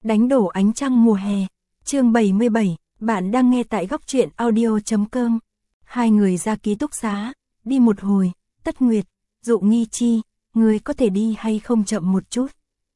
Đánh đổ ánh trăng mùa hè. Chương 77, bạn đang nghe tại góc truyện audio.com. Hai người ra ký túc xá, đi một hồi, Tất Nguyệt, Dụ Nghi Chi, người có thể đi hay không chậm một chút.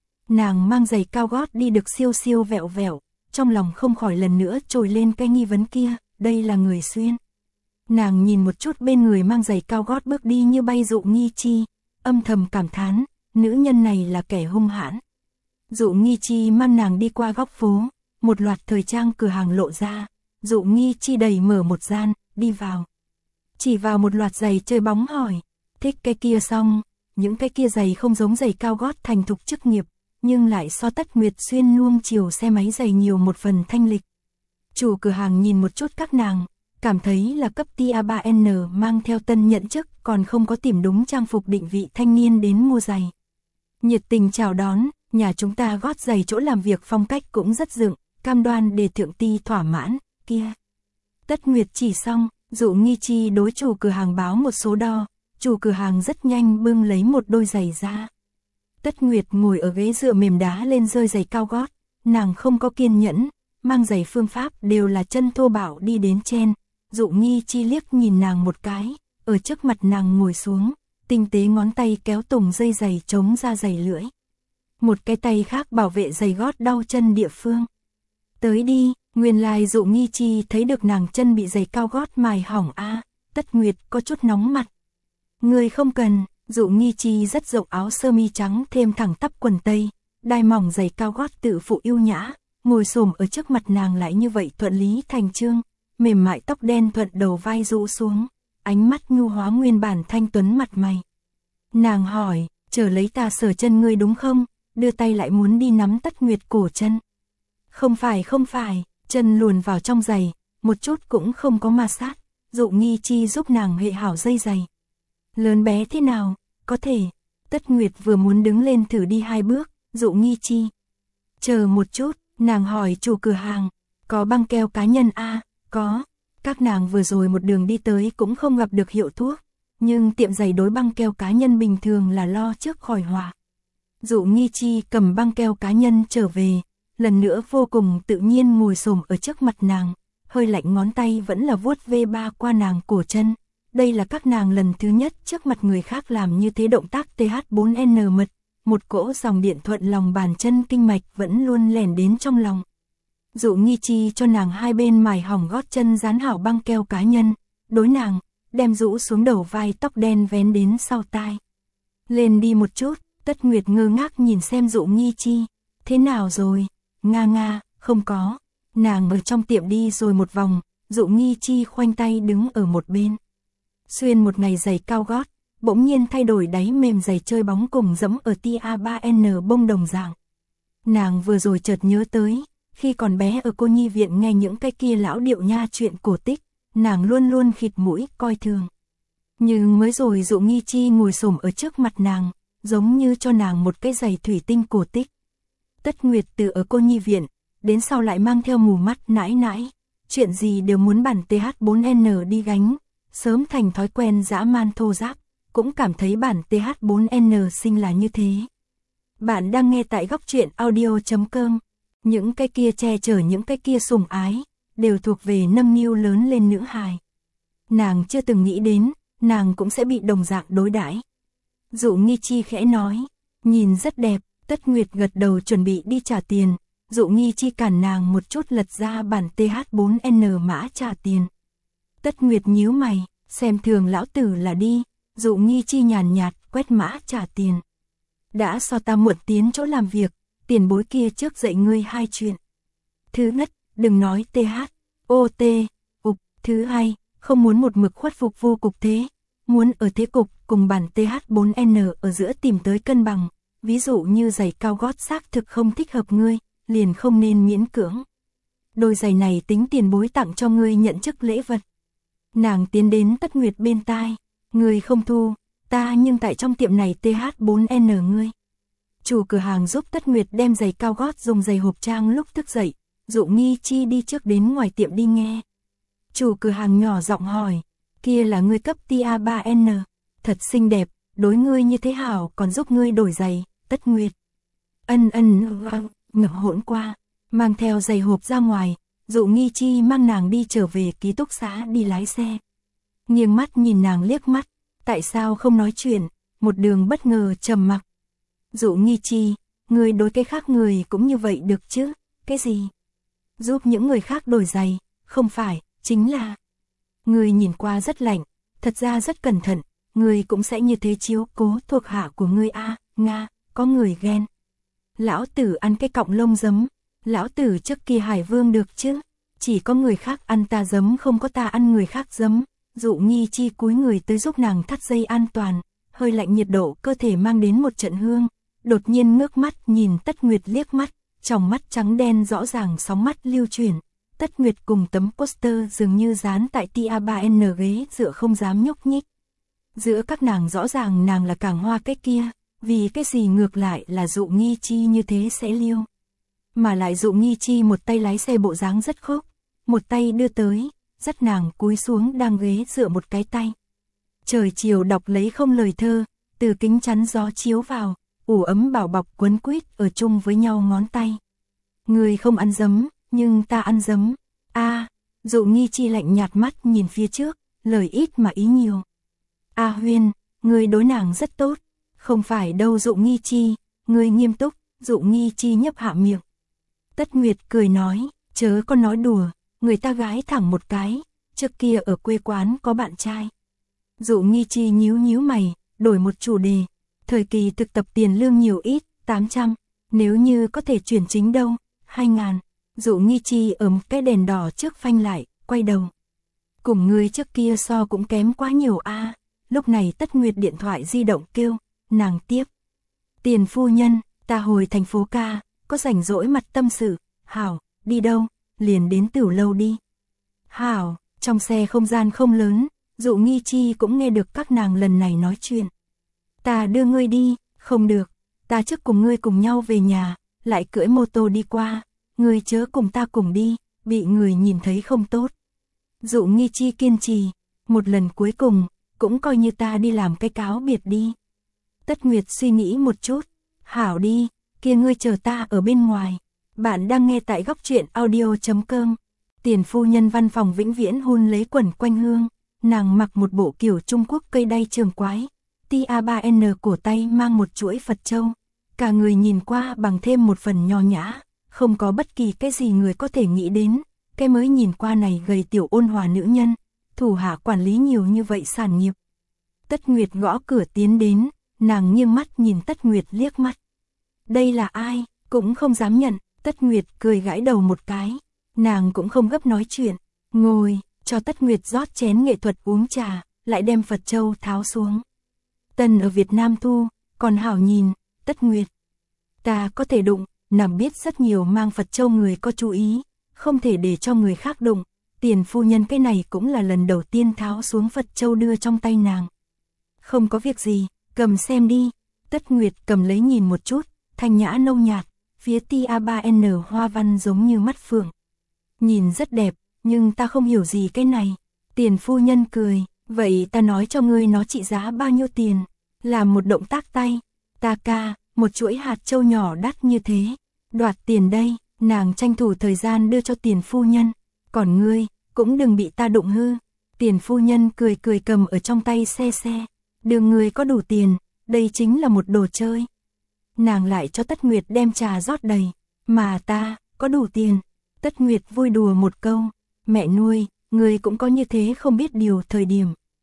Nàng mang giày cao gót đi được siêu siêu vẹo vẹo, trong lòng không khỏi lần nữa trồi lên cái nghi vấn kia, đây là người xuyên. Nàng nhìn một chút bên người mang giày cao gót bước đi như bay Dụ Nghi Chi, âm thầm cảm thán, nữ nhân này là kẻ hung hãn. Dụ Nghi Chi mang nàng đi qua góc phố, một loạt thời trang cửa hàng lộ ra, Dụ Nghi Chi đẩy mở một gian, đi vào. Chỉ vào một loạt giày chơi bóng hỏi, thích cái kia xong, những cái kia giày không giống giày cao gót thành thục chức nghiệp, nhưng lại so Tất Nguyệt xuyên nuông chiều xe máy giày nhiều một phần thanh lịch. Chủ cửa hàng nhìn một chút các nàng, cảm thấy là cấp tia 3N mang theo tân nhận chức còn không có tìm đúng trang phục định vị thanh niên đến mua giày. Nhiệt tình chào đón, nhà chúng ta gót giày chỗ làm việc phong cách cũng rất dựng, cam đoan để thượng ti thỏa mãn, kia. Tất Nguyệt chỉ xong, Dụ Nghi Chi đối chủ cửa hàng báo một số đo, chủ cửa hàng rất nhanh bưng lấy một đôi giày ra. Tất Nguyệt ngồi ở ghế dựa mềm đá lên rơi giày cao gót, nàng không có kiên nhẫn, mang giày phương pháp đều là chân thô bạo đi đến trên. Dụ Nghi Chi liếc nhìn nàng một cái, ở trước mặt nàng ngồi xuống, tinh tế ngón tay kéo tùng dây giày chống ra giày lưỡi. Một cái tay khác bảo vệ giày gót đau chân địa phương. Tới đi, nguyên lai Dụ Nghi Chi thấy được nàng chân bị giày cao gót mài hỏng a. Tất Nguyệt có chút nóng mặt. Người không cần. Dụ Nghi Chi rất rộng áo sơ mi trắng thêm thẳng tắp quần tây, đai mỏng giày cao gót tự phụ yêu nhã, ngồi xổm ở trước mặt nàng lại như vậy thuận lý thành chương, mềm mại tóc đen thuận đầu vai rũ xuống, ánh mắt nhu hóa nguyên bản thanh tuấn mặt mày. Nàng hỏi, chờ lấy ta sờ chân ngươi đúng không? Đưa tay lại muốn đi nắm Tất Nguyệt cổ chân. Không phải, chân luồn vào trong giày, một chút cũng không có ma sát. Dụ Nghi Chi giúp nàng hệ hảo dây giày. Lớn bé thế nào? Có thể. Tất Nguyệt vừa muốn đứng lên thử đi hai bước, Dụ Nghi Chi. Chờ một chút, nàng hỏi chủ cửa hàng, có băng keo cá nhân a? Có. Các nàng vừa rồi một đường đi tới cũng không gặp được hiệu thuốc, nhưng tiệm giày đối băng keo cá nhân bình thường là lo trước khỏi họa. Dụ Nghi Chi cầm băng keo cá nhân trở về, lần nữa vô cùng tự nhiên ngồi xổm ở trước mặt nàng, hơi lạnh ngón tay vẫn là vuốt ve ba qua nàng cổ chân. Đây là các nàng lần thứ nhất trước mặt người khác làm như thế động tác TH4N mật, một cỗ dòng điện thuận lòng bàn chân kinh mạch vẫn luôn lẻn đến trong lòng. Dụ Nghi Chi cho nàng hai bên mài hỏng gót chân dán hảo băng keo cá nhân, đối nàng, đem rũ xuống đầu vai tóc đen vén đến sau tai. Lên đi một chút, Tất Nguyệt ngơ ngác nhìn xem Dụ Nghi Chi, thế nào rồi? Nga, không có. Nàng ở trong tiệm đi rồi một vòng, Dụ Nghi Chi khoanh tay đứng ở một bên. Xuyên một ngày giày cao gót, bỗng nhiên thay đổi đáy mềm giày chơi bóng cùng dẫm ở tia 3N bông đồng dạng. Nàng vừa rồi chợt nhớ tới, khi còn bé ở cô nhi viện nghe những cái kia lão điệu nha chuyện cổ tích, nàng luôn luôn khịt mũi coi thường. Nhưng mới rồi Dụ Nghi Chi ngồi xổm ở trước mặt nàng, giống như cho nàng một cái giày thủy tinh cổ tích. Tất Nguyệt từ ở cô nhi viện, đến sau lại mang theo mù mắt nãi nãi, chuyện gì đều muốn bản TH4N đi gánh. Sớm thành thói quen dã man thô ráp, cũng cảm thấy bản TH4N sinh là như thế. Bạn đang nghe tại góc truyện audio.com. Những cái kia che chở những cái kia sủng ái, đều thuộc về nâm niu lớn lên nữ hài. Nàng chưa từng nghĩ đến, nàng cũng sẽ bị đồng dạng đối đãi. Dụ Nghi Chi khẽ nói, nhìn rất đẹp. Tất Nguyệt gật đầu chuẩn bị đi trả tiền. Dụ Nghi Chi cản nàng một chút lật ra bản TH4N mã trả tiền. Tất Nguyệt nhíu mày, xem thường lão tử là đi. Dụ Nghi Chi nhàn nhạt quét mã trả tiền. Đã so ta muộn tiến chỗ làm việc, tiền bối kia trước dạy ngươi hai chuyện. Thứ nhất, đừng nói TH, OT, ục. Thứ hai, không muốn một mực khuất phục vô cục thế, muốn ở thế cục cùng bản TH4N ở giữa tìm tới cân bằng. Ví dụ như giày cao gót xác thực không thích hợp ngươi, liền không nên miễn cưỡng. Đôi giày này tính tiền bối tặng cho ngươi nhận chức lễ vật. Nàng tiến đến Tất Nguyệt bên tai, ngươi không thu, ta nhưng tại trong tiệm này TH4N ngươi. Chủ cửa hàng giúp Tất Nguyệt đem giày cao gót dùng giày hộp trang lúc thức dậy, Dụ Nghi Chi đi trước đến ngoài tiệm đi nghe. Chủ cửa hàng nhỏ giọng hỏi, kia là ngươi cấp tia 3N, thật xinh đẹp, đối ngươi như thế hảo còn giúp ngươi đổi giày. Tất Nguyệt. ngập hỗn qua, mang theo giày hộp ra ngoài, Dụ Nghi Chi mang nàng đi trở về ký túc xá đi lái xe. Nghiêng mắt nhìn nàng liếc mắt, tại sao không nói chuyện, một đường bất ngờ trầm mặc. Dụ Nghi Chi, người đối cái khác người cũng như vậy được chứ, cái gì? Giúp những người khác đổi giày, không phải, chính là... Người nhìn qua rất lạnh, thật ra rất cẩn thận, người cũng sẽ như thế chiếu cố thuộc hạ của người a, Nga, có người ghen. Lão tử ăn cái cọng lông giấm, lão tử trước kia Hải Vương được chứ, chỉ có người khác ăn ta giấm không có ta ăn người khác giấm. Dụ Nghi Chi cúi người tới giúp nàng thắt dây an toàn, hơi lạnh nhiệt độ cơ thể mang đến một trận hương, đột nhiên ngước mắt nhìn Tất Nguyệt liếc mắt, trong mắt trắng đen rõ ràng sóng mắt lưu chuyển. Tất Nguyệt cùng tấm poster dường như dán tại TA3N ghế dựa không dám nhúc nhích. Giữa các nàng rõ ràng nàng là càng hoa cái kia, vì cái gì ngược lại là Dụ Nghi Chi như thế sẽ liêu. Mà lại Dụ Nghi Chi một tay lái xe bộ dáng rất khốc, một tay đưa tới, dắt nàng cúi xuống đang ghế dựa một cái tay. Trời chiều đọc lấy không lời thơ, từ kính chắn gió chiếu vào, ủ ấm bảo bọc quấn quýt ở chung với nhau ngón tay. Người không ăn giấm, nhưng ta ăn giấm. Dụ Nghi Chi lạnh nhạt mắt nhìn phía trước, lời ít mà ý nhiều. Huyên, người đối nàng rất tốt. Không phải đâu Dụ Nghi Chi, người nghiêm túc. Dụ Nghi Chi nhấp hạ miệng. Tất Nguyệt cười nói, chớ có nói đùa, người ta gái thẳng một cái, trước kia ở quê quán có bạn trai. Dụ Nghi Chi nhíu nhíu mày, đổi một chủ đề. Thời kỳ thực tập tiền lương nhiều ít, 800, nếu như có thể chuyển chính đâu, 2.000. Dụ Nghi Chi ở một cái đèn đỏ trước phanh lại, quay đầu. Cùng người trước kia so cũng kém quá nhiều a. Lúc này Tất Nguyệt điện thoại di động kêu, nàng tiếp. Tiền phu nhân, ta hồi thành phố ca, có rảnh rỗi mặt tâm sự. Hảo, đi đâu, liền đến Tửu Lâu đi. Hảo, trong xe không gian không lớn, Dụ Nghi Chi cũng nghe được các nàng lần này nói chuyện. Ta đưa ngươi đi, không được, ta trước cùng ngươi cùng nhau về nhà, lại cưỡi mô tô đi qua, ngươi chớ cùng ta cùng đi, bị người nhìn thấy không tốt. Dụ Nghi Chi kiên trì, một lần cuối cùng, cũng coi như ta đi làm cái cáo biệt đi. Tất Nguyệt suy nghĩ một chút, hảo đi, kia ngươi chờ ta ở bên ngoài. Bạn đang nghe tại góc truyện audio.com. Tiền phu nhân văn phòng vĩnh viễn hun lấy quần quanh hương, nàng mặc một bộ kiểu Trung Quốc cây đay trường quái, TA3N cổ tay mang một chuỗi Phật châu, cả người nhìn qua bằng thêm một phần nho nhã, không có bất kỳ cái gì người có thể nghĩ đến, cái mới nhìn qua này gầy tiểu ôn hòa nữ nhân, thủ hạ quản lý nhiều như vậy sản nghiệp. Tất Nguyệt gõ cửa tiến đến, nàng nghiêng mắt nhìn Tất Nguyệt liếc mắt. Đây là ai, cũng không dám nhận, Tất Nguyệt cười gãi đầu một cái, nàng cũng không gấp nói chuyện, ngồi, cho Tất Nguyệt rót chén nghệ thuật uống trà, lại đem Phật châu tháo xuống. Tần ở Việt Nam thu, còn hảo nhìn, Tất Nguyệt. Ta có thể đụng, nàng biết rất nhiều mang Phật châu người có chú ý, không thể để cho người khác đụng. Tiền phu nhân cái này cũng là lần đầu tiên tháo xuống Phật châu đưa trong tay nàng. Không có việc gì, cầm xem đi. Tất Nguyệt cầm lấy nhìn một chút, thanh nhã nâu nhạt, phía TA3N hoa văn giống như mắt phượng. Nhìn rất đẹp, nhưng ta không hiểu gì cái này. Tiền phu nhân cười, vậy ta nói cho ngươi nó trị giá bao nhiêu tiền. Làm một động tác tay, ta ca, một chuỗi hạt châu nhỏ đắt như thế. Đoạt tiền đây, nàng tranh thủ thời gian đưa cho tiền phu nhân. Còn ngươi, cũng đừng bị ta đụng hư. Tiền phu nhân cười cười cầm ở trong tay xe. Đường người có đủ tiền, đây chính là một đồ chơi. Nàng lại cho Tất Nguyệt đem trà rót đầy. Mà ta, có đủ tiền. Tất Nguyệt vui đùa một câu. Mẹ nuôi, ngươi cũng có như thế không biết điều thời điểm.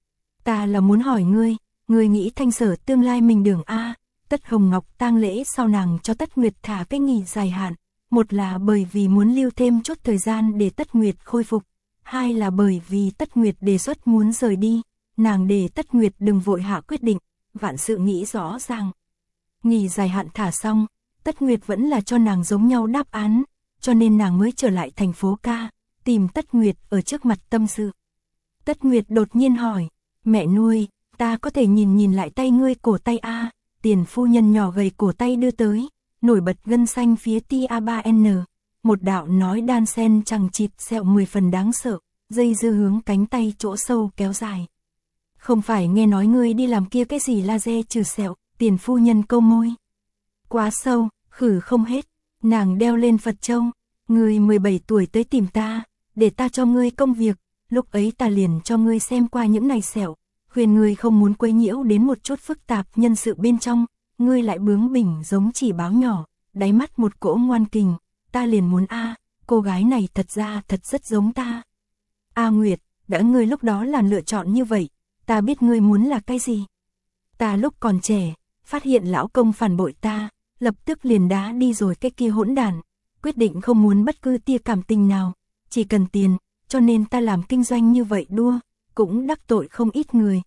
Ta là muốn hỏi ngươi nghĩ Thanh Sở tương lai mình đường A. Tất Hồng Ngọc tang lễ sau nàng cho Tất Nguyệt thả cái nghỉ dài hạn. Một là bởi vì muốn lưu thêm chút thời gian để Tất Nguyệt khôi phục. Hai là bởi vì Tất Nguyệt đề xuất muốn rời đi. Nàng để Tất Nguyệt đừng vội hạ quyết định, vạn sự nghĩ rõ ràng. Nghỉ dài hạn thả xong, Tất Nguyệt vẫn là cho nàng giống nhau đáp án, cho nên nàng mới trở lại thành phố ca, tìm Tất Nguyệt ở trước mặt tâm sự. Tất Nguyệt đột nhiên hỏi, mẹ nuôi, ta có thể nhìn lại tay ngươi cổ tay a? Tiền phu nhân nhỏ gầy cổ tay đưa tới, nổi bật gân xanh phía TA3N, một đạo nói đan sen chằng chịt sẹo 10 phần đáng sợ, dây dưa hướng cánh tay chỗ sâu kéo dài. Không phải nghe nói ngươi đi làm kia cái gì laser trừ sẹo, tiền phu nhân câu môi. Quá sâu, khử không hết, Nàng đeo lên Phật châu, ngươi 17 tuổi tới tìm ta, để ta cho ngươi công việc, lúc ấy ta liền cho ngươi xem qua những này sẹo, khuyên ngươi không muốn quấy nhiễu đến một chút phức tạp nhân sự bên trong, ngươi lại bướng bỉnh giống chỉ báo nhỏ, đáy mắt một cỗ ngoan kình, ta liền muốn cô gái này thật ra thật rất giống ta. Nguyệt, đã ngươi lúc đó là lựa chọn như vậy, ta biết ngươi muốn là cái gì. Ta lúc còn trẻ, phát hiện lão công phản bội ta, lập tức liền đá đi rồi cái kia hỗn đản, quyết định không muốn bất cứ tia cảm tình nào, chỉ cần tiền, cho nên ta làm kinh doanh như vậy đua, cũng đắc tội không ít người,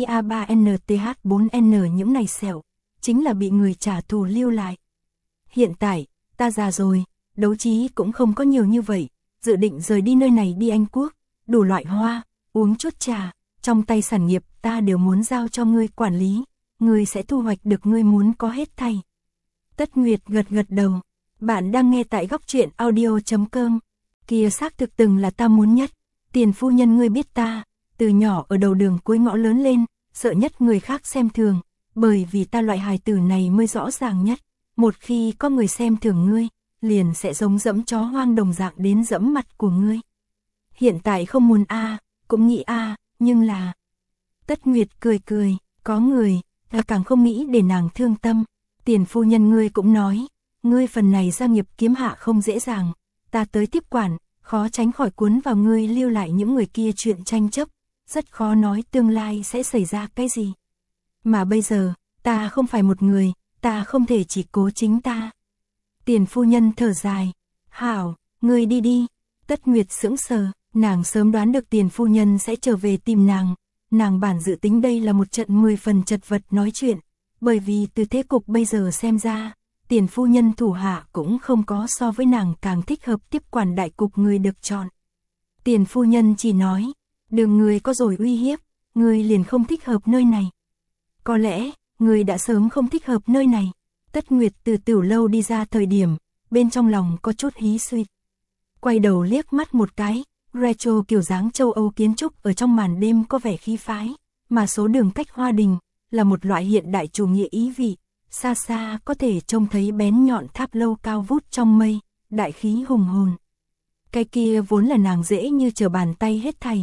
TA3NTH4N những này sẹo, chính là bị người trả thù lưu lại. Hiện tại, ta già rồi, đấu trí cũng không có nhiều như vậy, dự định rời đi nơi này đi Anh Quốc, đủ loại hoa, uống chút trà, trong tay sản nghiệp ta đều muốn giao cho ngươi quản lý, ngươi sẽ thu hoạch được ngươi muốn có hết thảy. Tất Nguyệt gật gật đầu, bạn đang nghe tại góc truyện audio.com, kia xác thực từng là ta muốn nhất, tiền phu nhân ngươi biết ta, từ nhỏ ở đầu đường cuối ngõ lớn lên, sợ nhất người khác xem thường, bởi vì ta loại hài tử này mới rõ ràng nhất, một khi có người xem thường ngươi, liền sẽ giống dẫm chó hoang đồng dạng đến dẫm mặt của ngươi. Hiện tại không muốn cũng nghĩ nhưng là... Tất Nguyệt cười cười, có người, ta càng không nghĩ để nàng thương tâm. Tiền phu nhân ngươi cũng nói, ngươi phần này gia nghiệp kiếm hạ không dễ dàng, ta tới tiếp quản, khó tránh khỏi cuốn vào ngươi lưu lại những người kia chuyện tranh chấp, rất khó nói tương lai sẽ xảy ra cái gì. Mà bây giờ, ta không phải một người, ta không thể chỉ cố chính ta. Tiền phu nhân thở dài, hảo, ngươi đi đi. Tất Nguyệt sững sờ, nàng sớm đoán được tiền phu nhân sẽ trở về tìm nàng bản dự tính đây là một trận 10 phần chật vật nói chuyện, bởi vì từ thế cục bây giờ xem ra, tiền phu nhân thủ hạ cũng không có so với nàng càng thích hợp tiếp quản đại cục người được chọn. Tiền phu nhân chỉ nói, đường người có rồi uy hiếp, người liền không thích hợp nơi này. Có lẽ, người đã sớm không thích hợp nơi này. Tất Nguyệt từ tiểu lâu đi ra thời điểm, bên trong lòng có chút hí suýt. Quay đầu liếc mắt một cái, retro kiểu dáng châu Âu kiến trúc ở trong màn đêm có vẻ khí phái, mà số đường cách Hoa Đình, là một loại hiện đại chủ nghĩa ý vị, xa xa có thể trông thấy bén nhọn tháp lâu cao vút trong mây, đại khí hùng hồn. Cái kia vốn là nàng dễ như trở bàn tay hết thảy.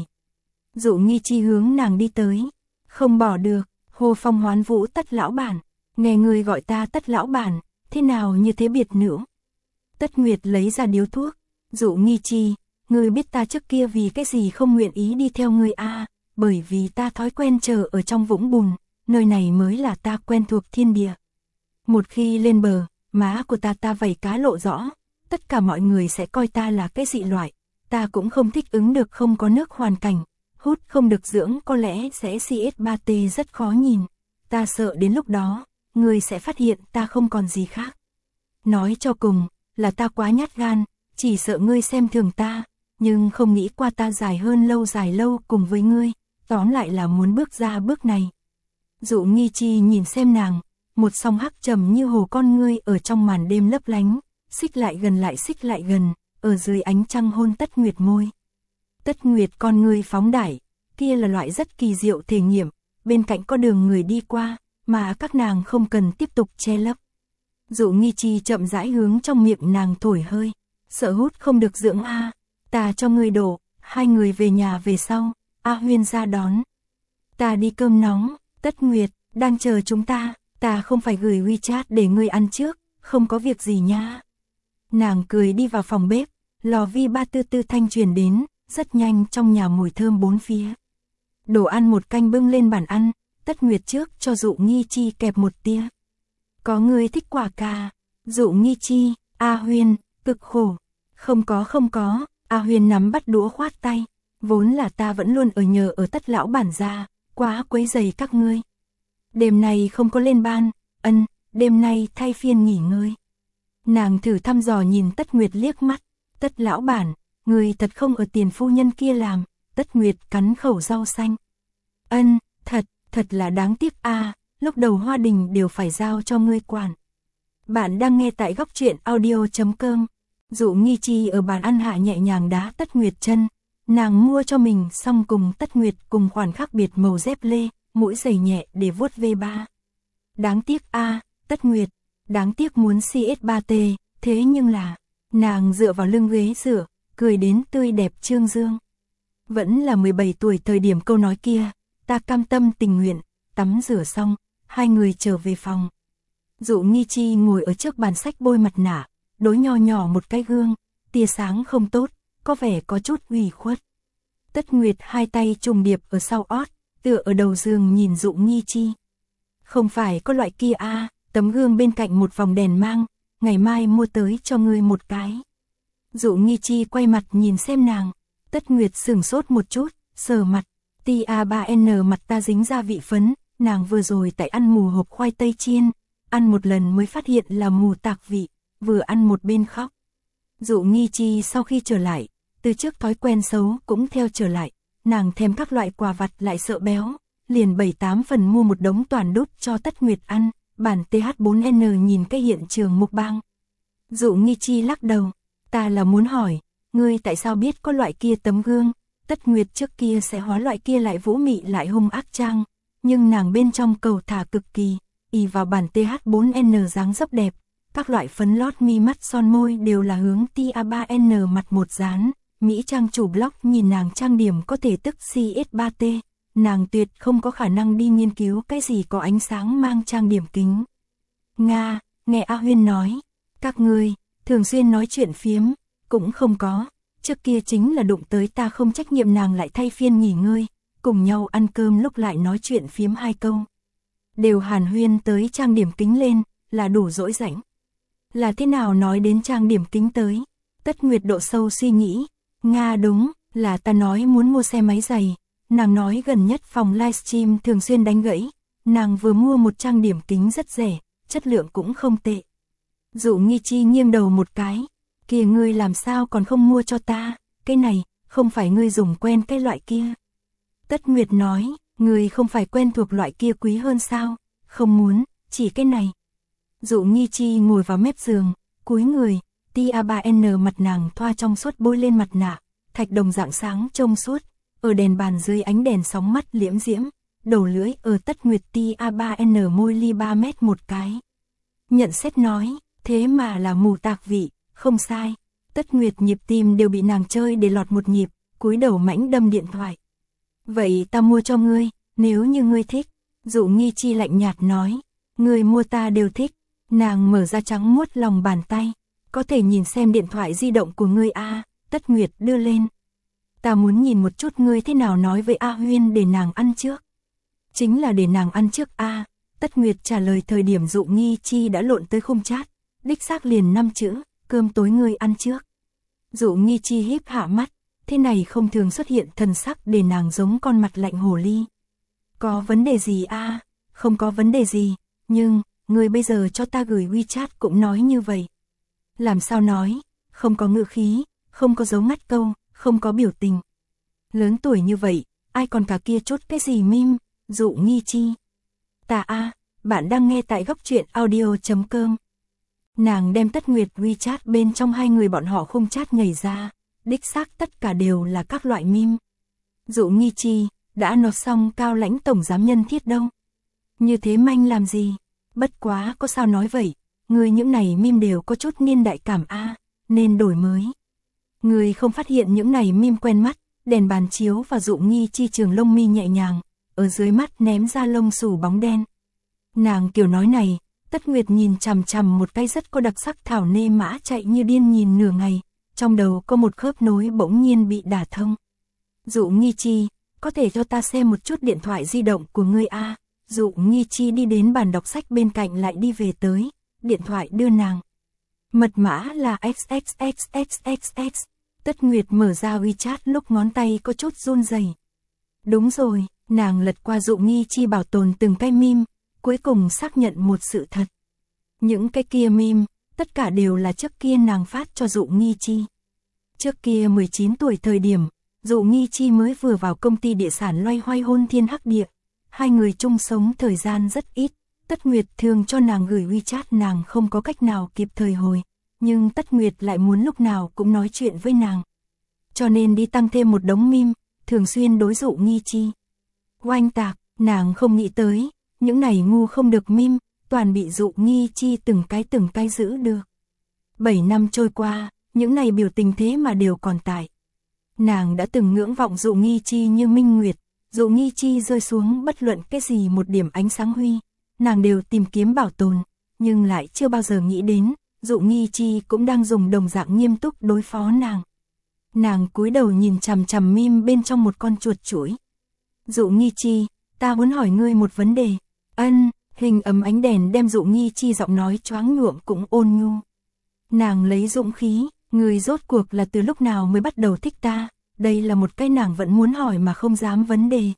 Dụ Nghi Chi hướng nàng đi tới, không bỏ được, hô phong hoán vũ Tất lão bản, nghe người gọi ta Tất lão bản, thế nào như thế biệt nữ. Tất Nguyệt lấy ra điếu thuốc, Dụ Nghi Chi, ngươi biết ta trước kia vì cái gì không nguyện ý đi theo ngươi bởi vì ta thói quen chờ ở trong vũng bùn, nơi này mới là ta quen thuộc thiên địa. Một khi lên bờ, má của ta vảy cá lộ rõ, tất cả mọi người sẽ coi ta là cái dị loại, ta cũng không thích ứng được không có nước hoàn cảnh, hút không được dưỡng có lẽ sẽ CS3T rất khó nhìn, ta sợ đến lúc đó, ngươi sẽ phát hiện ta không còn gì khác. Nói cho cùng, là ta quá nhát gan, chỉ sợ ngươi xem thường ta, nhưng không nghĩ qua ta dài lâu cùng với ngươi, tóm lại là muốn bước ra bước này. Dụ Nghi Chi nhìn xem nàng, một song hắc trầm như hồ con ngươi ở trong màn đêm lấp lánh, xích lại gần, ở dưới ánh trăng hôn Tất Nguyệt môi. Tất Nguyệt con ngươi phóng đại, kia là loại rất kỳ diệu thể nghiệm, bên cạnh có đường người đi qua, mà các nàng không cần tiếp tục che lấp. Dụ Nghi Chi chậm rãi hướng trong miệng nàng thổi hơi, sợ hút không được dưỡng ta cho ngươi đổ, hai người về nhà về sau, Huyên ra đón. Ta đi cơm nóng, Tất Nguyệt, đang chờ chúng ta không phải gửi WeChat để ngươi ăn trước, không có việc gì nha. Nàng cười đi vào phòng bếp, lò vi ba tư tư thanh truyền đến, rất nhanh trong nhà mùi thơm bốn phía. Đồ ăn một canh bưng lên bàn ăn, Tất Nguyệt trước cho Dụ Nghi Chi kẹp một tia. Có người thích quả cà, Dụ Nghi Chi, Huyên, cực khổ. Không có, Huyên nắm bắt đũa khoát tay, vốn là ta vẫn luôn ở nhờ ở Tất lão bản gia, quá quấy rầy các ngươi. Đêm nay không có lên ban, đêm nay thay phiên nghỉ ngơi. Nàng thử thăm dò nhìn Tất Nguyệt liếc mắt, Tất lão bản, người thật không ở tiền phu nhân kia làm, Tất Nguyệt cắn khẩu rau xanh. Thật là đáng tiếc lúc đầu Hoa Đình đều phải giao cho ngươi quản. Bạn đang nghe tại góc truyện audio.com. Dụ Nghi Chi ở bàn ăn hạ nhẹ nhàng đá Tất Nguyệt chân, nàng mua cho mình xong cùng Tất Nguyệt cùng khoản khác biệt màu dép lê, mũi giày nhẹ để vuốt V3. Đáng tiếc Tất Nguyệt, đáng tiếc muốn CS3T, thế nhưng là, nàng dựa vào lưng ghế dựa, cười đến tươi đẹp trương dương. Vẫn là 17 tuổi thời điểm câu nói kia, ta cam tâm tình nguyện, tắm rửa xong, hai người trở về phòng. Dụ Nghi Chi ngồi ở trước bàn sách bôi mặt nạ, đối nho nhỏ một cái gương, tia sáng không tốt, có vẻ có chút ủy khuất. Tất Nguyệt hai tay trùng điệp ở sau ót, tựa ở đầu giường nhìn Dụ Nghi Chi. Không phải có loại kia a, tấm gương bên cạnh một vòng đèn mang, ngày mai mua tới cho ngươi một cái. Dụ Nghi Chi quay mặt nhìn xem nàng, Tất Nguyệt sửng sốt một chút, sờ mặt, tia 3N mặt ta dính gia vị phấn, nàng vừa rồi tại ăn mù hộp khoai tây chiên, ăn một lần mới phát hiện là mù tạc vị, vừa ăn một bên khóc. Dụ Nghi Chi sau khi trở lại, từ trước thói quen xấu cũng theo trở lại, nàng thèm các loại quà vặt lại sợ béo, liền 7-8 phần mua một đống toàn đút cho Tất Nguyệt ăn, bản TH4N nhìn cái hiện trường mục bang. Dụ Nghi Chi lắc đầu, ta là muốn hỏi, ngươi tại sao biết có loại kia tấm gương, Tất Nguyệt trước kia sẽ hóa loại kia lại vũ mị lại hung ác trang, nhưng nàng bên trong cầu thả cực kỳ, ỷ vào bản TH4N dáng dấp đẹp, các loại phấn lót mi mắt son môi đều là hướng tia3N mặt một dán, Mỹ trang chủ blog nhìn nàng trang điểm có thể tức CS3T, nàng tuyệt không có khả năng đi nghiên cứu cái gì có ánh sáng mang trang điểm kính. Nga, nghe A Huyên nói, các ngươi thường xuyên nói chuyện phiếm, cũng không có, trước kia chính là đụng tới ta không trách nhiệm nàng lại thay phiên nghỉ ngơi, cùng nhau ăn cơm lúc lại nói chuyện phiếm hai câu. Đều hàn huyên tới trang điểm kính lên, là đủ dỗi rảnh. Là thế nào nói đến trang điểm kính tới? Tất Nguyệt độ sâu suy nghĩ, Nga đúng, là ta nói muốn mua xe máy giày, nàng nói gần nhất phòng livestream thường xuyên đánh gãy, nàng vừa mua một trang điểm kính rất rẻ, chất lượng cũng không tệ. Dụ Nghi Chi nghiêng đầu một cái, kìa ngươi làm sao còn không mua cho ta, cái này, không phải ngươi dùng quen cái loại kia. Tất Nguyệt nói, ngươi không phải quen thuộc loại kia quý hơn sao, không muốn, chỉ cái này. Dụ Nghi Chi ngồi vào mép giường, cúi người, tia3N mặt nàng thoa trong suốt bôi lên mặt nạ, thạch đồng dạng sáng trông suốt, ở đèn bàn dưới ánh đèn sóng mắt liễm diễm, đầu lưỡi ở Tất Nguyệt tia3N môi ly 3 mét một cái. Nhận xét nói, thế mà là mù tạc vị, không sai. Tất Nguyệt nhịp tim đều bị nàng chơi để lọt một nhịp, cúi đầu mãnh đâm điện thoại. Vậy ta mua cho ngươi, nếu như ngươi thích. Dụ Nghi Chi lạnh nhạt nói, ngươi mua ta đều thích. Nàng mở ra trắng muốt lòng bàn tay, có thể nhìn xem điện thoại di động của ngươi a. Tất Nguyệt đưa lên. Ta muốn nhìn một chút ngươi thế nào nói với A Huyên để nàng ăn trước. Chính là để nàng ăn trước a. Tất Nguyệt trả lời thời điểm Dụ Nghi Chi đã lộn tới khung chat, đích xác liền 5 chữ, cơm tối ngươi ăn trước. Dụ Nghi Chi híp hạ mắt, thế này không thường xuất hiện thần sắc để nàng giống con mặt lạnh hồ ly. Có vấn đề gì a? Không có vấn đề gì, nhưng, ngươi bây giờ cho ta gửi WeChat cũng nói như vậy. Làm sao nói, không có ngữ khí, không có dấu ngắt câu, không có biểu tình. Lớn tuổi như vậy, ai còn cả kia chút cái gì mim, Dụ Nghi Chi. Ta a, bạn đang nghe tại góc truyện audio.com. Nàng đem Tất Nguyệt WeChat bên trong hai người bọn họ không chat nhảy ra, đích xác tất cả đều là các loại meme. Dụ Nghi Chi, đã nộp xong Cao Lãnh tổng giám nhân thiết đâu. Như thế manh làm gì? Bất quá có sao nói vậy, người những này meme đều có chút niên đại cảm a, nên đổi mới. Người không phát hiện những này meme quen mắt, đèn bàn chiếu và Dụ Nghi Chi trường lông mi nhẹ nhàng, ở dưới mắt ném ra lông xù bóng đen. Nàng kiểu nói này, Tất Nguyệt nhìn chằm chằm một cái rất có đặc sắc thảo nê mã chạy như điên nhìn nửa ngày, trong đầu có một khớp nối bỗng nhiên bị đả thông. Dụ Nghi Chi, có thể cho ta xem một chút điện thoại di động của ngươi a? Dụ Nghi Chi đi đến bàn đọc sách bên cạnh lại đi về tới, điện thoại đưa nàng. Mật mã là XXXXXX. Tất Nguyệt mở ra WeChat lúc ngón tay có chút run rẩy. Đúng rồi, nàng lật qua Dụ Nghi Chi bảo tồn từng cái meme, cuối cùng xác nhận một sự thật. Những cái kia meme, tất cả đều là trước kia nàng phát cho Dụ Nghi Chi. Trước kia 19 tuổi thời điểm, Dụ Nghi Chi mới vừa vào công ty địa sản loay hoay hôn thiên hắc địa. Hai người chung sống thời gian rất ít, Tất Nguyệt thường cho nàng gửi WeChat nàng không có cách nào kịp thời hồi, nhưng Tất Nguyệt lại muốn lúc nào cũng nói chuyện với nàng. Cho nên đi tăng thêm một đống meme, thường xuyên đối Dụ Nghi Chi. Oanh tạc, nàng không nghĩ tới, những này ngu không được meme, toàn bị Dụ Nghi Chi từng cái giữ được. 7 năm trôi qua, những này biểu tình thế mà đều còn tại. Nàng đã từng ngưỡng vọng Dụ Nghi Chi như minh nguyệt, Dụ Nghi Chi rơi xuống bất luận cái gì một điểm ánh sáng huy, nàng đều tìm kiếm bảo tồn, nhưng lại chưa bao giờ nghĩ đến, Dụ Nghi Chi cũng đang dùng đồng dạng nghiêm túc đối phó nàng. Nàng cúi đầu nhìn chằm chằm mim bên trong một con chuột chuỗi. Dụ Nghi Chi, ta muốn hỏi ngươi một vấn đề. Ân, hình ấm ánh đèn đem Dụ Nghi Chi giọng nói choáng nhuộm cũng ôn nhu. Nàng lấy dũng khí, ngươi rốt cuộc là từ lúc nào mới bắt đầu thích ta, đây là một cái nàng vẫn muốn hỏi mà không dám vấn đề.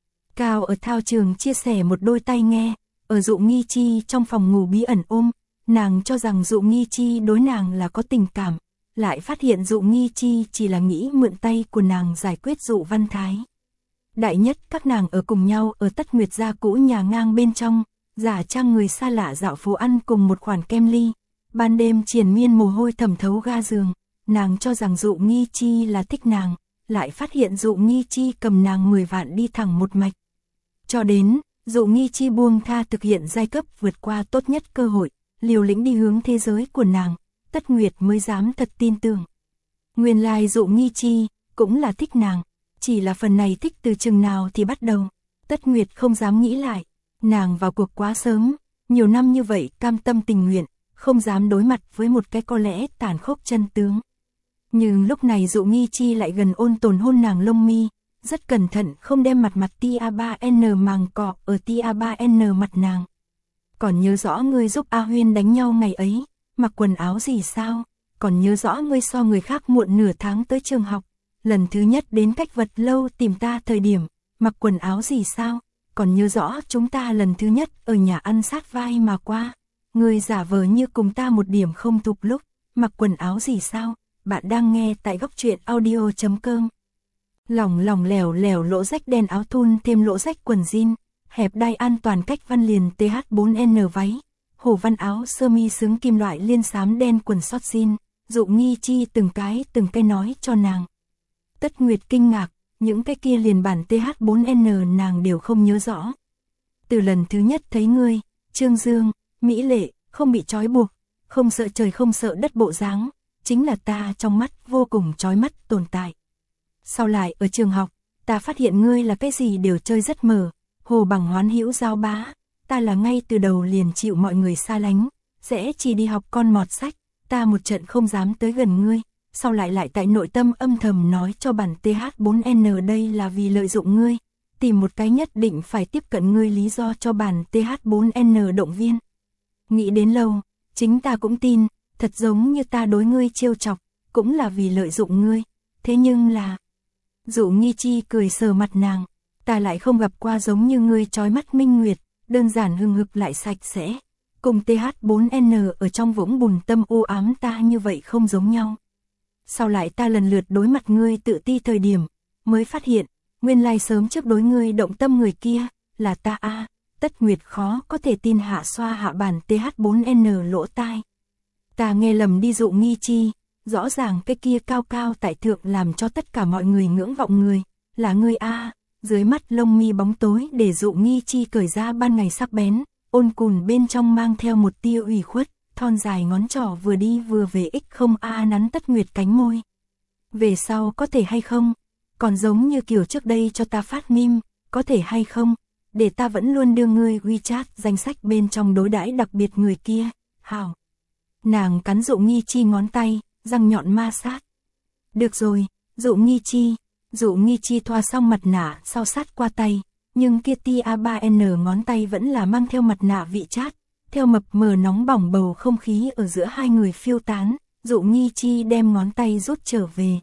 Cao ở thao trường chia sẻ một đôi tai nghe, ở Dụ Nghi Chi trong phòng ngủ bí ẩn ôm, nàng cho rằng Dụ Nghi Chi đối nàng là có tình cảm, lại phát hiện Dụ Nghi Chi chỉ là nghĩ mượn tay của nàng giải quyết Dụ Văn Thái. Đại nhất các nàng ở cùng nhau ở Tất Nguyệt gia cũ nhà ngang bên trong, giả trang người xa lạ dạo phố ăn cùng một khoản kem ly, ban đêm triền miên mồ hôi thẩm thấu ga giường, nàng cho rằng Dụ Nghi Chi là thích nàng, lại phát hiện Dụ Nghi Chi cầm nàng 10 vạn đi thẳng một mạch. Cho đến, Dụ Nghi Chi buông tha thực hiện giai cấp vượt qua tốt nhất cơ hội, liều lĩnh đi hướng thế giới của nàng, Tất Nguyệt mới dám thật tin tưởng. Nguyên lai Dụ Nghi Chi cũng là thích nàng, chỉ là phần này thích từ chừng nào thì bắt đầu. Tất Nguyệt không dám nghĩ lại, nàng vào cuộc quá sớm, nhiều năm như vậy cam tâm tình nguyện, không dám đối mặt với một cái có lẽ tàn khốc chân tướng. Nhưng lúc này Dụ Nghi Chi lại gần ôn tồn hôn nàng lông mi, rất cẩn thận không đem mặt tia 3N màng cọ ở tia 3N mặt nàng. Còn nhớ rõ ngươi giúp A Huyên đánh nhau ngày ấy, mặc quần áo gì sao? Còn nhớ rõ ngươi so người khác muộn nửa tháng tới trường học, lần thứ nhất đến cách vật lâu tìm ta thời điểm, mặc quần áo gì sao? Còn nhớ rõ chúng ta lần thứ nhất ở nhà ăn sát vai mà qua, ngươi giả vờ như cùng ta một điểm không thuộc lúc, mặc quần áo gì sao? Bạn đang nghe tại góc truyện audio.com. Lỏng lỏng lẻo lẻo lỗ rách đen áo thun thêm lỗ rách quần jean, hẹp đai an toàn cách văn liền TH4N váy, hổ văn áo sơ mi xứng kim loại liên xám đen quần sót jean, Dụ Nghi Chi từng cái nói cho nàng. Tất Nguyệt kinh ngạc, những cái kia liền bản TH4N nàng đều không nhớ rõ. Từ lần thứ nhất thấy ngươi, trương dương, mỹ lệ, không bị trói buộc, không sợ trời không sợ đất bộ dáng, chính là ta trong mắt vô cùng chói mắt tồn tại. Sau lại ở trường học, ta phát hiện ngươi là cái gì đều chơi rất mờ, hồ bằng hoán hữu giao bá, ta là ngay từ đầu liền chịu mọi người xa lánh, sẽ chỉ đi học con mọt sách, ta một trận không dám tới gần ngươi, sau lại tại nội tâm âm thầm nói cho bản TH4N đây là vì lợi dụng ngươi, tìm một cái nhất định phải tiếp cận ngươi lý do cho bản TH4N động viên. Nghĩ đến lâu, chính ta cũng tin, thật giống như ta đối ngươi trêu chọc, cũng là vì lợi dụng ngươi, thế nhưng là... Dụ Nghi Chi cười sờ mặt nàng, ta lại không gặp qua giống như ngươi chói mắt minh nguyệt, đơn giản hưng hực lại sạch sẽ, cùng TH4N ở trong vũng bùn tâm u ám ta như vậy không giống nhau. Sau lại ta lần lượt đối mặt ngươi tự ti thời điểm, mới phát hiện, nguyên lai sớm trước đối ngươi động tâm người kia, là ta a. Tất Nguyệt khó có thể tin hạ xoa hạ bản TH4N lỗ tai. Ta nghe lầm đi Dụ Nghi Chi, rõ ràng cái kia cao cao tại thượng làm cho tất cả mọi người ngưỡng vọng người, là ngươi a. Dưới mắt lông mi bóng tối để Dụ Nghi Chi cởi ra ban ngày sắc bén, ôn cùn bên trong mang theo một tia ủy khuất, thon dài ngón trỏ vừa đi vừa về không nắn Tất Nguyệt cánh môi. Về sau có thể hay không? Còn giống như kiểu trước đây cho ta phát meme, có thể hay không? Để ta vẫn luôn đưa ngươi WeChat danh sách bên trong đối đãi đặc biệt người kia, hảo. Nàng cắn Dụ Nghi Chi ngón tay, răng nhọn ma sát. Được rồi, Dụ Nghi Chi. Dụ Nghi Chi thoa xong mặt nạ sau sát qua tay, nhưng kia tia 3N ngón tay vẫn là mang theo mặt nạ vị chát, theo mập mờ nóng bỏng bầu không khí ở giữa hai người phiêu tán, Dụ Nghi Chi đem ngón tay rút trở về.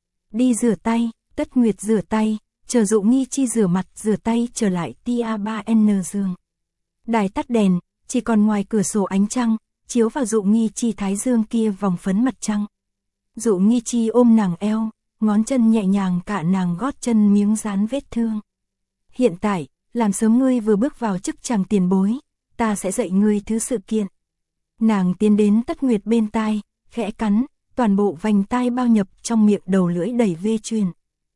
Đi rửa tay, Tất Nguyệt rửa tay, chờ Dụ Nghi Chi rửa mặt rửa tay trở lại tia 3N giường. Đài tắt đèn, chỉ còn ngoài cửa sổ ánh trăng, chiếu vào Dụ Nghi Chi thái dương kia vòng phấn mặt trăng. Dụ Nghi Chi ôm nàng eo, ngón chân nhẹ nhàng cạ nàng gót chân miếng dán vết thương. Hiện tại, làm sớm ngươi vừa bước vào chức chàng tiền bối, ta sẽ dạy ngươi thứ sự kiện. Nàng tiến đến Tất Nguyệt bên tai, khẽ cắn, toàn bộ vành tai bao nhập trong miệng đầu lưỡi đầy vê truyền.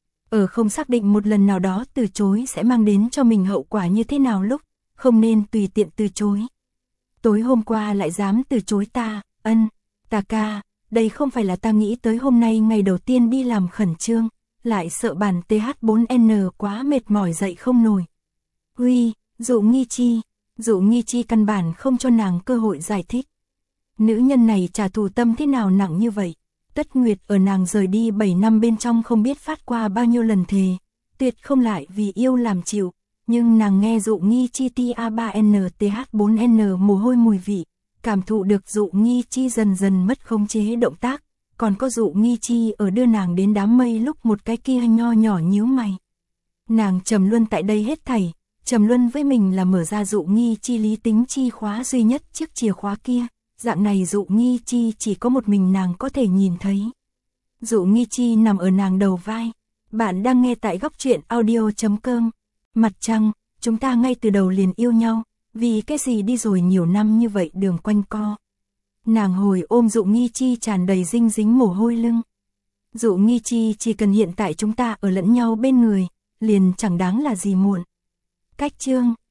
Ở không xác định một lần nào đó từ chối sẽ mang đến cho mình hậu quả như thế nào lúc, không nên tùy tiện từ chối. Tối hôm qua lại dám từ chối ta, Ta ca, đây không phải là ta nghĩ tới hôm nay ngày đầu tiên đi làm khẩn trương, lại sợ bản TH4N quá mệt mỏi dậy không nổi. Uy, Dụ Nghi Chi căn bản không cho nàng cơ hội giải thích. Nữ nhân này trả thù tâm thế nào nặng như vậy? Tất Nguyệt ở nàng rời đi 7 năm bên trong không biết phát qua bao nhiêu lần thề, tuyệt không lại vì yêu làm chịu, nhưng nàng nghe Dụ Nghi Chi TA3N TH4N mồ hôi mùi vị, cảm thụ được Dụ Nghi Chi dần dần mất khống chế động tác, còn có Dụ Nghi Chi ở đưa nàng đến đám mây lúc một cái kia nho nhỏ nhíu mày. Nàng trầm luân tại đây hết thảy, trầm luân với mình là mở ra Dụ Nghi Chi lý tính chi khóa duy nhất chiếc chìa khóa kia, dạng này Dụ Nghi Chi chỉ có một mình nàng có thể nhìn thấy. Dụ Nghi Chi nằm ở nàng đầu vai. Bạn đang nghe tại góc truyện audio.com. Mặt trăng, chúng ta ngay từ đầu liền yêu nhau, vì cái gì đi rồi nhiều năm như vậy đường quanh co. Nàng hồi ôm Dụ Nghi Chi tràn đầy dinh dính mồ hôi lưng. Dụ Nghi Chi chỉ cần hiện tại chúng ta ở lẫn nhau bên người, liền chẳng đáng là gì muộn. Cách chương